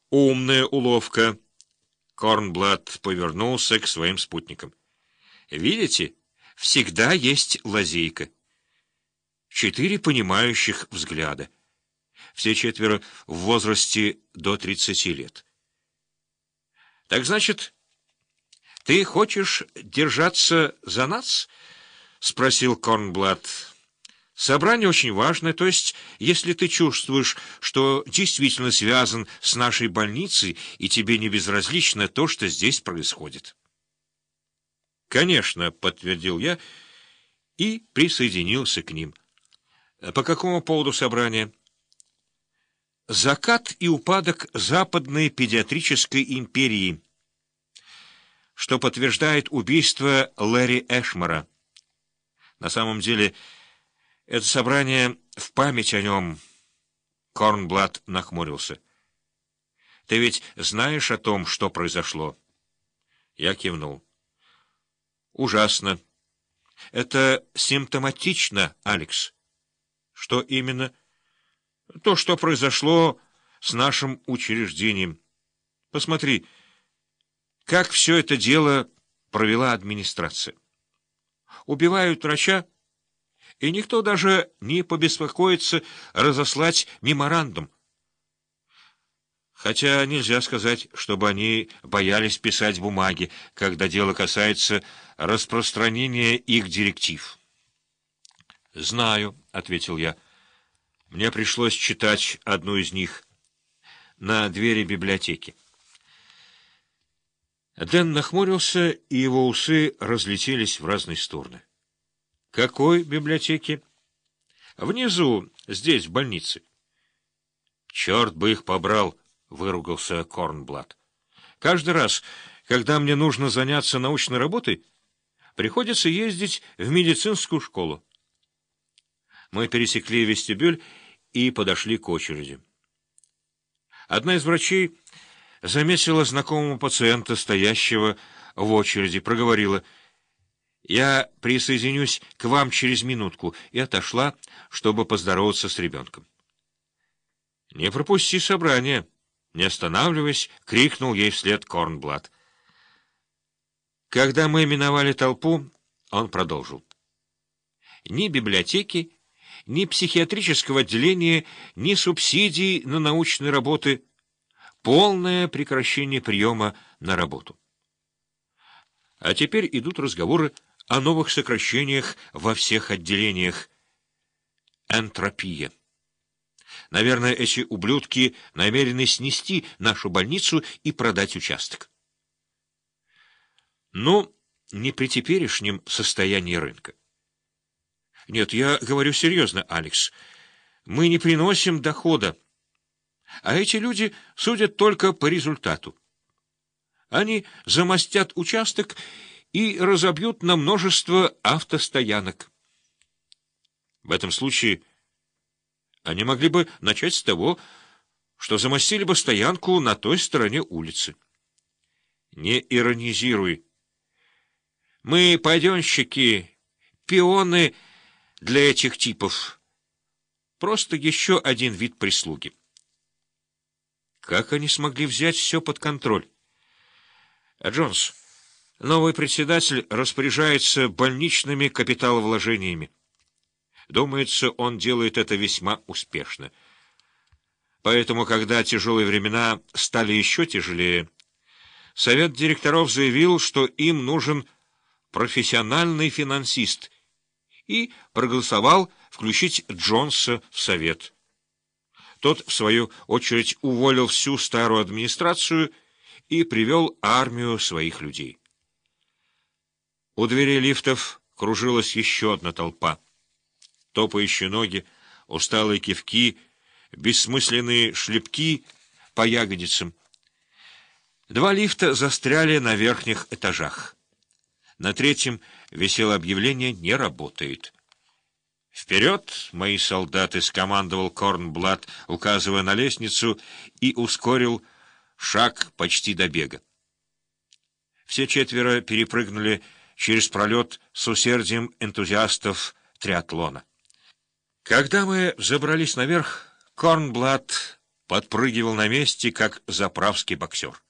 Умная уловка. Корнблат повернулся к своим спутникам. Видите, всегда есть лазейка. 4 понимающих взгляда. Все 4 в возрасте до 30 лет. Так значит, ты хочешь держаться за нас? — спросил Корнблат. Собрание очень важное, то есть, если ты чувствуешь, что действительно связан с нашей больницей, и тебе не безразлично то, что здесь происходит. Конечно, — подтвердил я и присоединился к ним. По какому поводу собрания? Закат и упадок Западной педиатрической империи, что подтверждает убийство Лэри Эшмора. На самом деле, это собрание в память о нем. Корнблат нахмурился. Ты ведь знаешь о том, что произошло? Я кивнул. Ужасно. Это симптоматично, Алекс. Что именно? То, что произошло с нашим учреждением. Посмотри, как все это дело провела администрация. Убивают врача, и никто даже не побеспокоится разослать меморандум. Хотя нельзя сказать, чтобы они боялись писать бумаги, когда дело касается распространения их директив. «Знаю», — ответил я. «Мне пришлось читать одну из них на двери библиотеки». Дэн нахмурился, и его усы разлетелись в разные стороны. «Какой библиотеки?» «Внизу, здесь, в больнице». «Черт бы их побрал!» — выругался Корнблат. «Каждый раз, когда мне нужно заняться научной работой, приходится ездить в медицинскую школу». Мы пересекли вестибюль и подошли к очереди. Одна из врачей заметила знакомого пациента, стоящего в очереди, проговорила: «Я присоединюсь к вам через минутку», и отошла, чтобы поздороваться с ребенком. «Не пропусти собрание», — не останавливаясь, крикнул ей вслед Корнблат. Когда мы миновали толпу, он продолжил. «Ни библиотеки, ни психиатрического отделения, ни субсидий на научные работы, полное прекращение приема на работу. А теперь идут разговоры о новых сокращениях во всех отделениях. Энтропия. Наверное, эти ублюдки намерены снести нашу больницу и продать участок. Ну, не при теперешнем состоянии рынка. Нет, я говорю серьезно, Алекс. Мы не приносим дохода. А эти люди судят только по результату. Они замостят участок и разобьют на множество автостоянок. В этом случае они могли бы начать с того, что замостили бы стоянку на той стороне улицы. Не иронизируй. Мы паденщики, пионы для этих типов. Просто еще один вид прислуги. Как они смогли взять все под контроль? Джонс, новый председатель распоряжается больничными капиталовложениями. Думается, он делает это весьма успешно. Поэтому, когда тяжелые времена стали еще тяжелее, совет директоров заявил, что им нужен профессиональный финансист, и проголосовал включить Джонса в совет. Тот, в свою очередь, уволил всю старую администрацию и привел армию своих людей. У дверей лифтов кружилась еще одна толпа. Топающие ноги, усталые кивки, бессмысленные шлепки по ягодицам. 2 лифта застряли на верхних этажах. На 3-м висело объявление «Не работает». «Вперед, мои солдаты!» — скомандовал Корнблат, указывая на лестницу, и ускорил шаг почти до бега. Все 4 перепрыгнули через пролет с усердием энтузиастов триатлона. Когда мы забрались наверх, Корнблат подпрыгивал на месте, как заправский боксер.